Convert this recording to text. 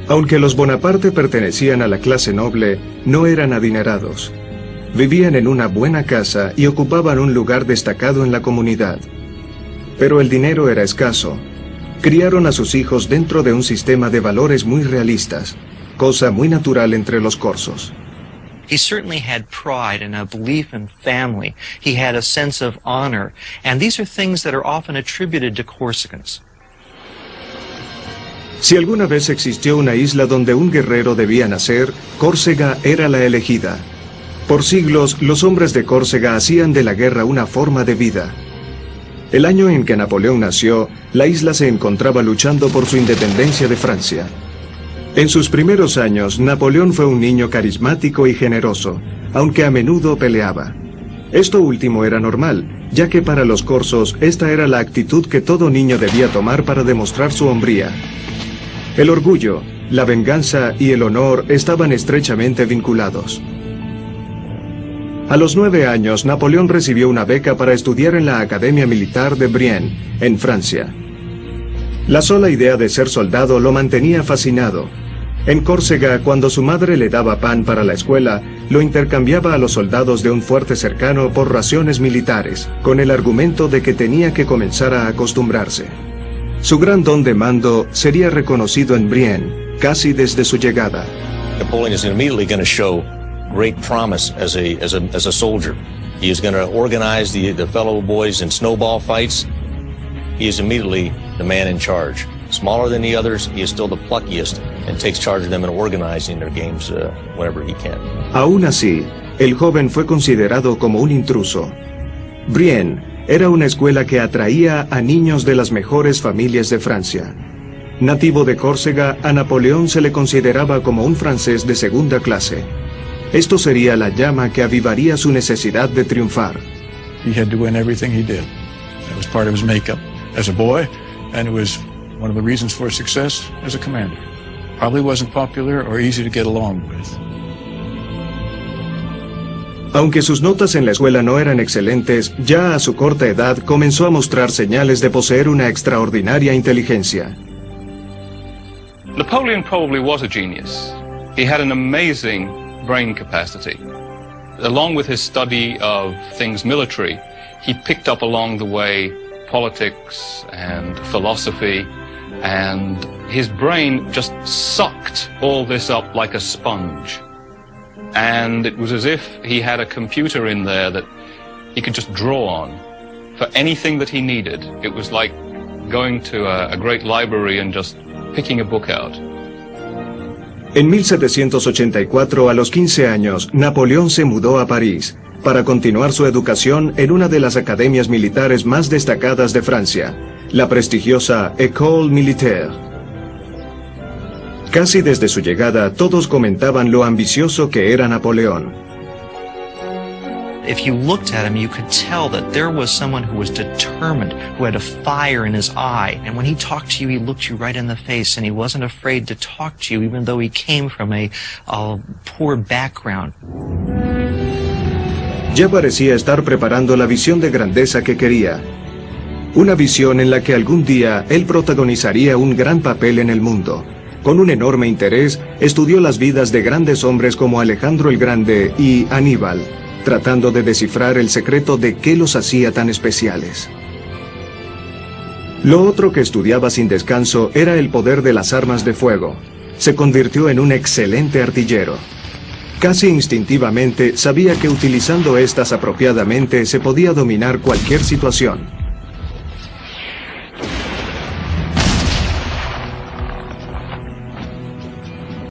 Aunque los Bonaparte pertenecían a la clase noble, no eran adinerados. Vivían en una buena casa y ocupaban un lugar destacado en la comunidad. Pero el dinero era escaso. Criaron a sus hijos dentro de un sistema de valores muy realistas, cosa muy natural entre los corsos. He certainly had pride and a belief in family. He had a sense of honor. And these are things that are often attributed to Corsicans. Si alguna vez existió una isla donde un guerrero debía nacer, Córcega era la elegida. Por siglos, los hombres de Córcega hacían de la guerra una forma de vida. El año en que Napoleón nació, la isla se encontraba luchando por su independencia de Francia. En sus primeros años, Napoleón fue un niño carismático y generoso, aunque a menudo peleaba. Esto último era normal, ya que para los corsos esta era la actitud que todo niño debía tomar para demostrar su hombría. El orgullo, la venganza y el honor estaban estrechamente vinculados. A los 9 años, Napoleón recibió una beca para estudiar en la Academia Militar de Brienne, en Francia. La sola idea de ser soldado lo mantenía fascinado. En Córcega, cuando su madre le daba pan para la escuela, lo intercambiaba a los soldados de un fuerte cercano por raciones militares, con el argumento de que tenía que comenzar a acostumbrarse. Su gran don de mando sería reconocido en Brienne, casi desde su llegada. Napoleon is immediately going to show great promise as a soldier. He is going to organize the fellow boys in snowball fights. He is immediately the man in charge. Smaller than the others, he is still the pluckiest and takes charge of them in organizing their games whenever he can. Aún así, el joven fue considerado como un intruso. Brienne era una escuela que atraía a niños de las mejores familias de Francia. Nativo de Córcega, a Napoleón se le consideraba como un francés de segunda clase. Esto sería la llama que avivaría su necesidad de triunfar. He had to win everything he did. That was part of his makeup as a boy, and it was one of the reasons for his success as a commander. Probably wasn't popular or easy to get along with. Aunque sus notas en la escuela no eran excelentes, ya a su corta edad comenzó a mostrar señales de poseer una extraordinaria inteligencia. Napoleon probably was a genius. He had an amazing brain capacity. Along with his study of things military, he picked up along the way politics and philosophy, and his brain just sucked all this up like a sponge. And it was as if he had a computer in there that he could just draw on for anything that he needed. It was like going to a great library and just picking a book out. En 1784, a los 15 años, Napoleón se mudó a París para continuar su educación en una de las academias militares más destacadas de Francia, la prestigiosa École Militaire. Casi desde su llegada, todos comentaban lo ambicioso que era Napoleón. If you looked at him, you could tell that there was someone who was determined, who had a fire in his eye. And when he talked to you, he looked you right in the face, and he wasn't afraid to talk to you, even though he came from a poor background. Ya parecía estar preparando la visión de grandeza que quería. Una visión en la que algún día él protagonizaría un gran papel en el mundo. Con un enorme interés, estudió las vidas de grandes hombres como Alejandro el Grande y Aníbal, tratando de descifrar el secreto de qué los hacía tan especiales. Lo otro que estudiaba sin descanso era el poder de las armas de fuego. Se convirtió en un excelente artillero. Casi instintivamente sabía que utilizando estas apropiadamente se podía dominar cualquier situación.